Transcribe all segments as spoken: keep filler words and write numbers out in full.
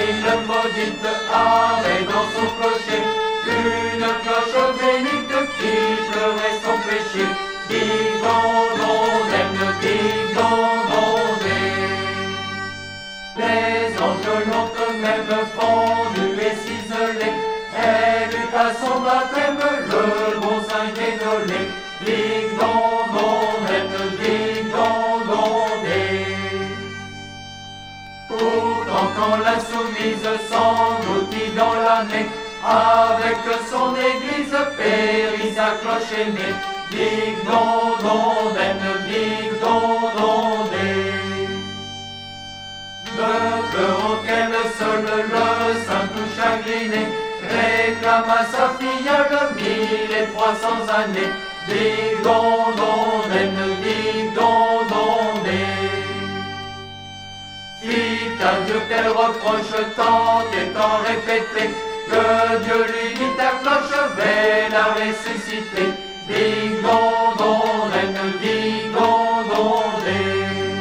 ville maudite avait dans son clocher une cloche bénite qui pleurait son péché. Dig dong dong deng, dig dong dong deng. Les anges l'ont eux-mêmes fondue et ciselée. Elle eut à son baptême le bon saint Guénolé. Dig dong dong deng, dig dong dong deng. Pourtant quand la soumise s'engloutit dans l'année, avec son église périt sa cloche aînée. Dig dong dong deng, dig dong dong deng. Ne pleurant qu'elle seule, le saint tout chagriné réclame à sa filleule mille et trois cents années. Dig dong dong deng, dig dong dong deng. Fit à Dieu qu'elle reproche tant et tant répété, que Dieu lui dit ta cloche vais la ressusciter. Dig dong dong deng, dig dong dong deng.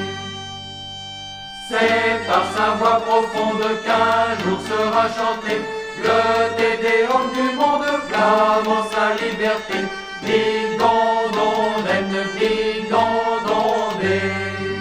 C'est par sa voix profonde qu'un jour sera chanté le Te Deum du monde clamant sa liberté. Dig dong dong deng, dig dong dong deng.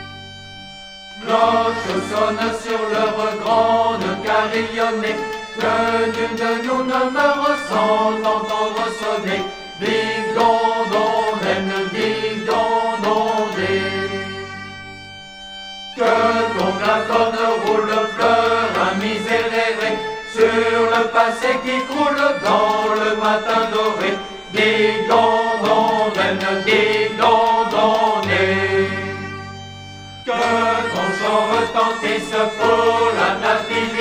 Cloche sonne sur leur grande carillonnée, que nul de nous ne meure sans entendre sonner. Dig dong dong deng, dig dong dong deng. Que donc la corne roule, pleure un miséréré sur le passé qui croule dans le matin doré. Dig dong dong deng, dig dong dong deng. Que ton chant retentisse pour la nativité